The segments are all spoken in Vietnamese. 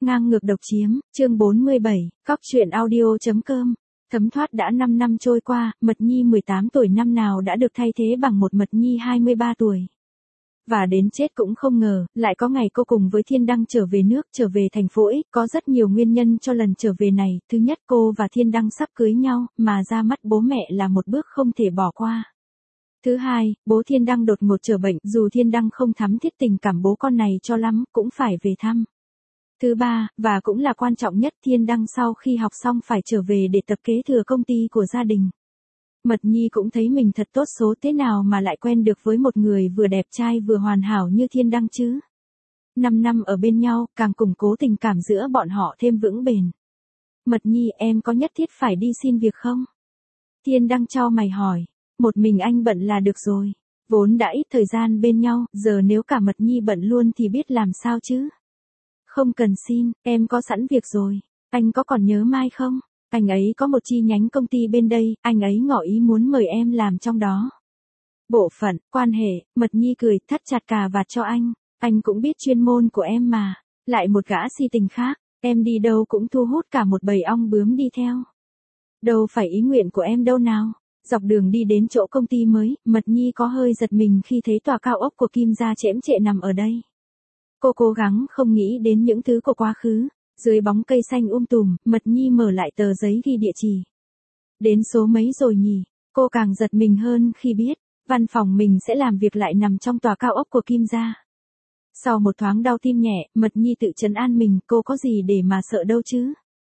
Ngang ngược độc chiếm, chương 47, Cóc truyện audio.com. Thấm thoát đã 5 năm trôi qua, Mật Nhi 18 tuổi năm nào đã được thay thế bằng một Mật Nhi 23 tuổi. Và đến chết cũng không ngờ, lại có ngày cô cùng với Thiên Đăng trở về nước, trở về thành phố X, có rất nhiều nguyên nhân cho lần trở về này. Thứ nhất, cô và Thiên Đăng sắp cưới nhau, mà ra mắt bố mẹ là một bước không thể bỏ qua. Thứ hai, bố Thiên Đăng đột ngột trở bệnh, dù Thiên Đăng không thắm thiết tình cảm bố con này cho lắm, cũng phải về thăm. Thứ ba, và cũng là quan trọng nhất, Thiên Đăng sau khi học xong phải trở về để tập kế thừa công ty của gia đình. Mật Nhi cũng thấy mình thật tốt số thế nào mà lại quen được với một người vừa đẹp trai vừa hoàn hảo như Thiên Đăng chứ. 5 năm ở bên nhau, càng củng cố tình cảm giữa bọn họ thêm vững bền. Mật Nhi, em có nhất thiết phải đi xin việc không? Thiên Đăng chau mày hỏi. Một mình anh bận là được rồi. Vốn đã ít thời gian bên nhau, giờ nếu cả Mật Nhi bận luôn thì biết làm sao chứ. Không cần xin, em có sẵn việc rồi. Anh có còn nhớ Mai không? Anh ấy có một chi nhánh công ty bên đây, anh ấy ngỏ ý muốn mời em làm trong đó. Bộ phận, quan hệ, Mật Nhi cười, thắt chặt cà vạt cho anh. Anh cũng biết chuyên môn của em mà. Lại một gã si tình khác, em đi đâu cũng thu hút cả một bầy ong bướm đi theo. Đâu phải ý nguyện của em đâu nào. Dọc đường đi đến chỗ công ty mới, Mật Nhi có hơi giật mình khi thấy tòa cao ốc của Kim gia chễm chệ nằm ở đây. Cô cố gắng không nghĩ đến những thứ của quá khứ. Dưới bóng cây xanh tùm, Mật Nhi mở lại tờ giấy ghi địa chỉ. Đến số mấy rồi nhỉ? Cô càng giật mình hơn khi biết, văn phòng mình sẽ làm việc lại nằm trong tòa cao ốc của Kim gia. Sau một thoáng đau tim nhẹ, Mật Nhi tự trấn an mình, cô có gì để mà sợ đâu chứ?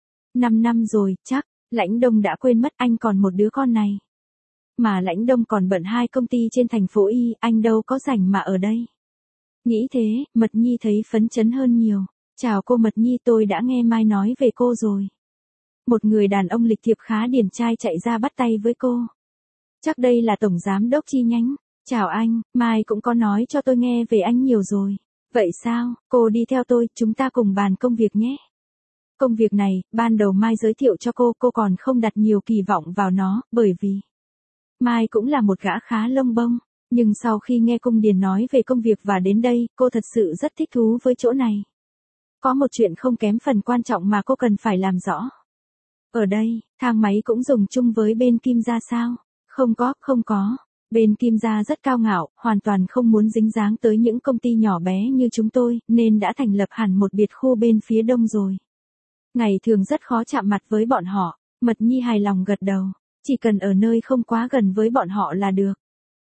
5 năm rồi, chắc, Lãnh Đông đã quên mất anh còn một đứa con này. Mà Lãnh Đông còn bận 2 công ty trên thành phố Y, anh đâu có rảnh mà ở đây. Nghĩ thế, Mật Nhi thấy phấn chấn hơn nhiều. Chào cô Mật Nhi, tôi đã nghe Mai nói về cô rồi. Một người đàn ông lịch thiệp khá điển trai chạy ra bắt tay với cô. Chắc đây là tổng giám đốc chi nhánh. Chào anh, Mai cũng có nói cho tôi nghe về anh nhiều rồi. Vậy sao, cô đi theo tôi, chúng ta cùng bàn công việc nhé. Công việc này, ban đầu Mai giới thiệu cho cô còn không đặt nhiều kỳ vọng vào nó, bởi vì Mai cũng là một gã khá lông bông. Nhưng sau khi nghe Cung Điền nói về công việc và đến đây, cô thật sự rất thích thú với chỗ này. Có một chuyện không kém phần quan trọng mà cô cần phải làm rõ. Ở đây, thang máy cũng dùng chung với bên Kim gia sao? Không có. Bên Kim gia rất cao ngạo, hoàn toàn không muốn dính dáng tới những công ty nhỏ bé như chúng tôi, nên đã thành lập hẳn một biệt khu bên phía đông rồi. Ngày thường rất khó chạm mặt với bọn họ. Mật Nhi hài lòng gật đầu. Chỉ cần ở nơi không quá gần với bọn họ là được.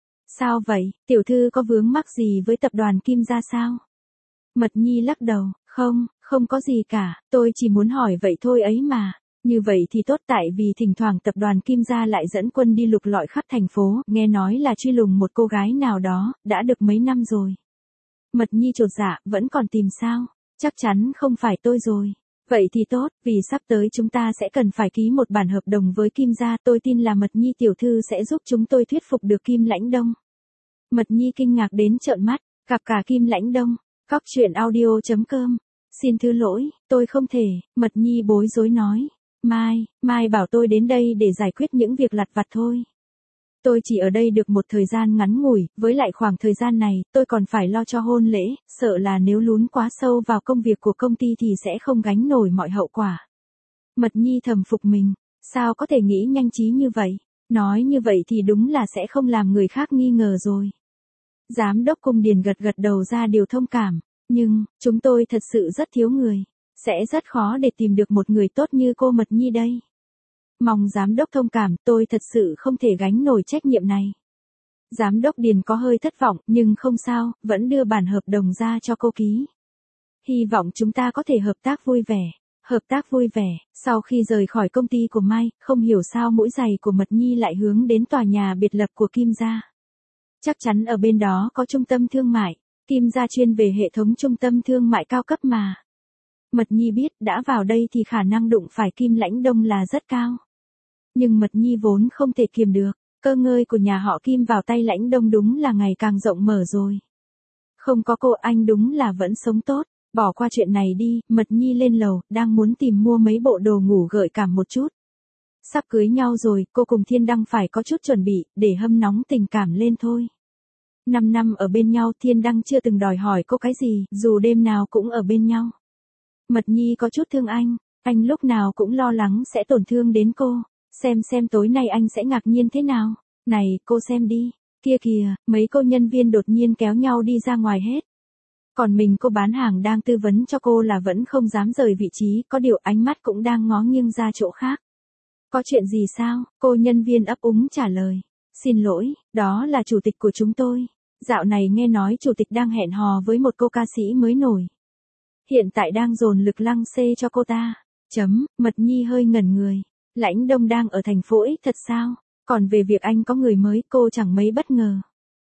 Sao vậy, tiểu thư có vướng mắc gì với tập đoàn Kim gia sao? Mật Nhi lắc đầu, không có gì cả, tôi chỉ muốn hỏi vậy thôi ấy mà. Như vậy thì tốt, tại vì thỉnh thoảng tập đoàn Kim gia lại dẫn quân đi lục lọi khắp thành phố, nghe nói là truy lùng một cô gái nào đó, đã được mấy năm rồi. Mật Nhi chột dạ, vẫn còn tìm sao? Chắc chắn không phải tôi rồi. Vậy thì tốt, vì sắp tới chúng ta sẽ cần phải ký một bản hợp đồng với Kim gia, tôi tin là Mật Nhi tiểu thư sẽ giúp chúng tôi thuyết phục được Kim Lãnh Đông. Mật Nhi kinh ngạc đến trợn mắt, gặp cả Kim Lãnh Đông. Cóc truyện audio.com. Xin thứ lỗi, tôi không thể, Mật Nhi bối rối nói. Mai bảo tôi đến đây để giải quyết những việc lặt vặt thôi. Tôi chỉ ở đây được một thời gian ngắn ngủi, với lại khoảng thời gian này, tôi còn phải lo cho hôn lễ, sợ là nếu lún quá sâu vào công việc của công ty thì sẽ không gánh nổi mọi hậu quả. Mật Nhi thầm phục mình, sao có thể nghĩ nhanh trí như vậy? Nói như vậy thì đúng là sẽ không làm người khác nghi ngờ rồi. Giám đốc Cung Điền gật đầu ra điều thông cảm, nhưng, chúng tôi thật sự rất thiếu người. Sẽ rất khó để tìm được một người tốt như cô Mật Nhi đây. Mong giám đốc thông cảm, tôi thật sự không thể gánh nổi trách nhiệm này. Giám đốc Điền có hơi thất vọng, nhưng không sao, vẫn đưa bản hợp đồng ra cho cô ký. Hy vọng chúng ta có thể hợp tác vui vẻ. Hợp tác vui vẻ, sau khi rời khỏi công ty của Mai, không hiểu sao mũi giày của Mật Nhi lại hướng đến tòa nhà biệt lập của Kim gia. Chắc chắn ở bên đó có trung tâm thương mại. Kim gia chuyên về hệ thống trung tâm thương mại cao cấp mà. Mật Nhi biết đã vào đây thì khả năng đụng phải Kim Lãnh Đông là rất cao. Nhưng Mật Nhi vốn không thể kiềm được, cơ ngơi của nhà họ Kim vào tay Lãnh Đông đúng là ngày càng rộng mở rồi. Không có cô anh đúng là vẫn sống tốt, bỏ qua chuyện này đi, Mật Nhi lên lầu, đang muốn tìm mua mấy bộ đồ ngủ gợi cảm một chút. Sắp cưới nhau rồi, cô cùng Thiên Đăng phải có chút chuẩn bị, để hâm nóng tình cảm lên thôi. 5 năm ở bên nhau, Thiên Đăng chưa từng đòi hỏi cô cái gì, dù đêm nào cũng ở bên nhau. Mật Nhi có chút thương anh lúc nào cũng lo lắng sẽ tổn thương đến cô. Xem tối nay anh sẽ ngạc nhiên thế nào. Này, cô xem đi. Kia kìa, mấy cô nhân viên đột nhiên kéo nhau đi ra ngoài hết. Còn mình cô bán hàng đang tư vấn cho cô là vẫn không dám rời vị trí, có điều ánh mắt cũng đang ngó nghiêng ra chỗ khác. Có chuyện gì sao? Cô nhân viên ấp úng trả lời. Xin lỗi, đó là chủ tịch của chúng tôi. Dạo này nghe nói chủ tịch đang hẹn hò với một cô ca sĩ mới nổi. Hiện tại đang dồn lực lăng xê cho cô ta. Mật Nhi hơi ngẩn người. Lãnh Đông đang ở thành phố X thật sao? Còn về việc anh có người mới cô chẳng mấy bất ngờ.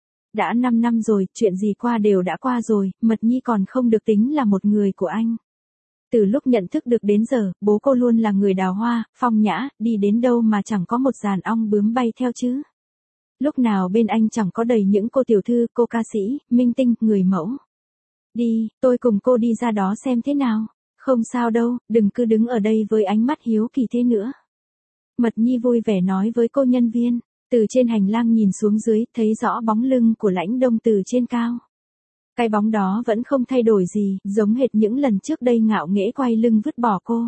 Đã 5 năm rồi, chuyện gì qua đều đã qua rồi, Mật Nhi còn không được tính là một người của anh. Từ lúc nhận thức được đến giờ, bố cô luôn là người đào hoa, phong nhã, đi đến đâu mà chẳng có một dàn ong bướm bay theo chứ. Lúc nào bên anh chẳng có đầy những cô tiểu thư, cô ca sĩ, minh tinh, người mẫu. Đi, tôi cùng cô đi ra đó xem thế nào. Không sao đâu, đừng cứ đứng ở đây với ánh mắt hiếu kỳ thế nữa. Mật Nhi vui vẻ nói với cô nhân viên. Từ trên hành lang nhìn xuống dưới, thấy rõ bóng lưng của Lãnh Đông từ trên cao. Cái bóng đó vẫn không thay đổi gì, giống hệt những lần trước đây ngạo nghễ quay lưng vứt bỏ cô.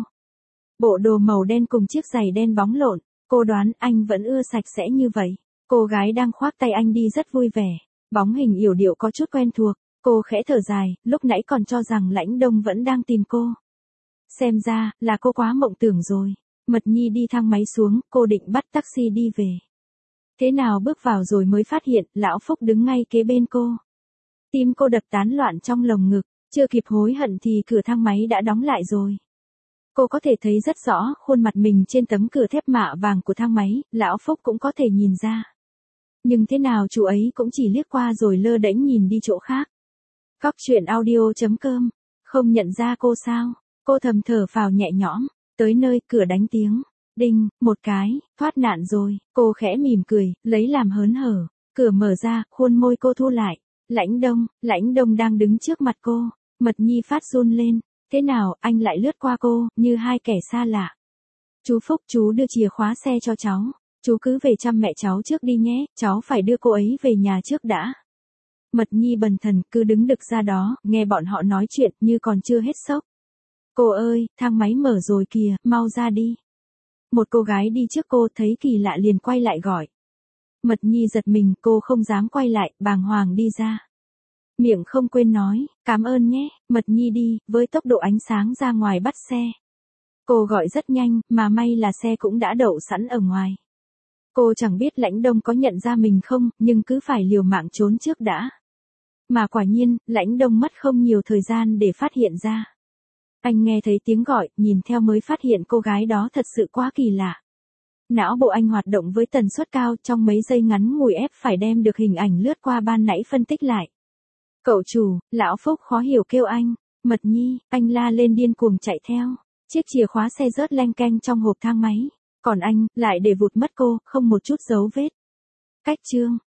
Bộ đồ màu đen cùng chiếc giày đen bóng lộn, cô đoán anh vẫn ưa sạch sẽ như vậy. Cô gái đang khoác tay anh đi rất vui vẻ, bóng hình yểu điệu có chút quen thuộc, cô khẽ thở dài, lúc nãy còn cho rằng Lãnh Đông vẫn đang tìm cô. Xem ra, là cô quá mộng tưởng rồi. Mật Nhi đi thang máy xuống, cô định bắt taxi đi về. Thế nào bước vào rồi mới phát hiện, Lão Phúc đứng ngay kế bên cô. Tim cô đập tán loạn trong lồng ngực, chưa kịp hối hận thì cửa thang máy đã đóng lại rồi. Cô có thể thấy rất rõ khuôn mặt mình trên tấm cửa thép mạ vàng của thang máy, Lão Phúc cũng có thể nhìn ra. Nhưng thế nào chú ấy cũng chỉ liếc qua rồi lơ đễnh nhìn đi chỗ khác. Cóc truyện audio.com, không nhận ra cô sao? Cô thầm thở phào nhẹ nhõm, tới nơi cửa đánh tiếng. Đinh, một cái, thoát nạn rồi, cô khẽ mỉm cười, lấy làm hớn hở. Cửa mở ra, khuôn môi cô thu lại. Lãnh Đông đang đứng trước mặt cô. Mật Nhi phát run lên. Thế nào, anh lại lướt qua cô, như hai kẻ xa lạ. Chú Phúc, chú đưa chìa khóa xe cho cháu. Chú cứ về chăm mẹ cháu trước đi nhé, cháu phải đưa cô ấy về nhà trước đã. Mật Nhi bần thần, cứ đứng đực ra đó, nghe bọn họ nói chuyện như còn chưa hết sốc. Cô ơi, thang máy mở rồi kìa, mau ra đi. Một cô gái đi trước cô thấy kỳ lạ liền quay lại gọi. Mật Nhi giật mình, cô không dám quay lại, bàng hoàng đi ra. Miệng không quên nói, cảm ơn nhé, Mật Nhi đi, với tốc độ ánh sáng ra ngoài bắt xe. Cô gọi rất nhanh, mà may là xe cũng đã đậu sẵn ở ngoài. Cô chẳng biết Lãnh Đông có nhận ra mình không, nhưng cứ phải liều mạng trốn trước đã. Mà quả nhiên, Lãnh Đông mất không nhiều thời gian để phát hiện ra. Anh nghe thấy tiếng gọi, nhìn theo mới phát hiện cô gái đó thật sự quá kỳ lạ. Não bộ anh hoạt động với tần suất cao, trong mấy giây ngắn ngủi ép phải đem được hình ảnh lướt qua ban nãy phân tích lại. Cậu chủ, Lão Phúc khó hiểu kêu anh. Mật Nhi, anh la lên điên cuồng chạy theo. Chiếc chìa khóa xe rớt leng keng trong hộp thang máy. Còn anh, lại để vụt mất cô, không một chút dấu vết. Cách chương.